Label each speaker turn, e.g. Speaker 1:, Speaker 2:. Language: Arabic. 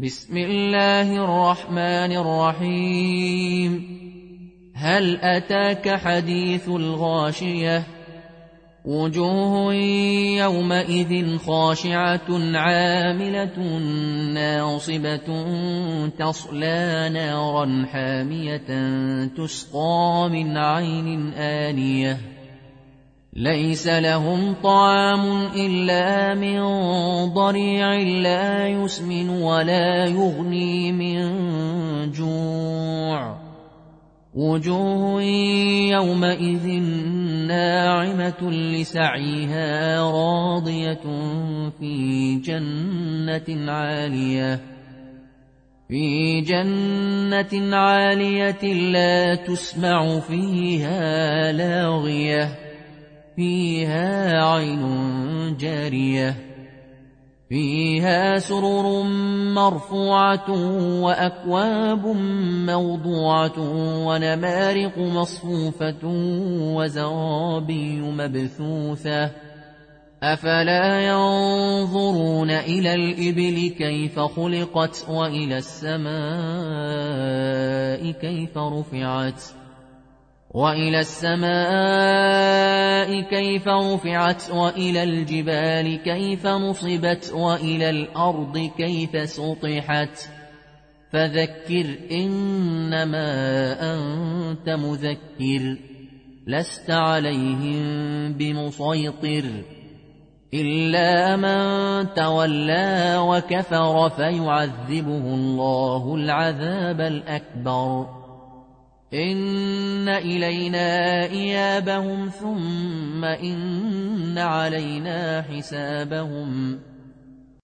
Speaker 1: بسم الله الرحمن الرحيم. هل أتاك حديث الغاشية؟ وجوه يومئذ خاشعة عاملة ناصبة تصلى نارا حامية تسقى من عين آنية ليس لهم طعام إلا من ضريع لا يسمن ولا يغني من جوع. وجوه يومئذ ناعمة لسعيها راضية في جنة عالية لا تسمع فيها لاغية فيها عين جارية فيها سرر مرفوعة وأكواب موضوعة ونمارق مصفوفة وزرابي مبثوثة أفلا ينظرون إلى الإبل كيف خلقت وإلى السماء كيف رفعت وإلى الجبال كيف نصبت وإلى الأرض كيف سطحت فذكر إنما أنت مذكر لست عليهم بمسيطر إلا من تولى وكفر فيعذبه الله العذاب الأكبر. إن إلينا إيابهم ثم إن علينا حسابهم